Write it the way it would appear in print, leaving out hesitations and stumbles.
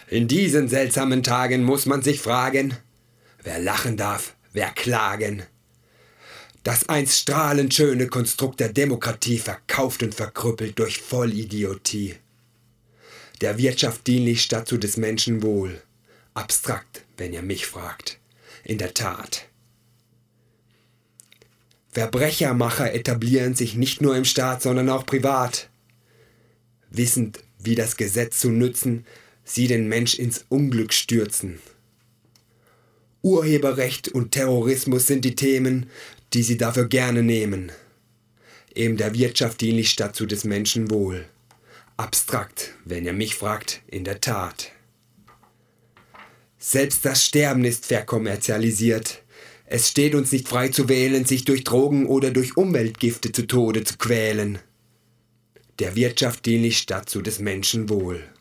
In diesen seltsamen Tagen muss man sich fragen, wer lachen darf, wer klagen. Das einst strahlend schöne Konstrukt der Demokratie verkauft und verkrüppelt durch Vollidiotie. Der Wirtschaft dienlich statt zu des Menschen Wohl. Abstrakt, wenn ihr mich fragt. In der Tat. Verbrechermacher etablieren sich nicht nur im Staat, sondern auch privat. Wissend, wie das Gesetz zu nützen, sie den Mensch ins Unglück stürzen. Urheberrecht und Terrorismus sind die Themen, die sie dafür gerne nehmen. Eben der Wirtschaft dienlich statt zu des Menschen Wohl. Abstrakt, wenn ihr mich fragt, in der Tat. Selbst das Sterben ist verkommerzialisiert. Es steht uns nicht frei zu wählen, sich durch Drogen oder durch Umweltgifte zu Tode zu quälen. Der Wirtschaft dienlich statt zu des Menschen Wohl.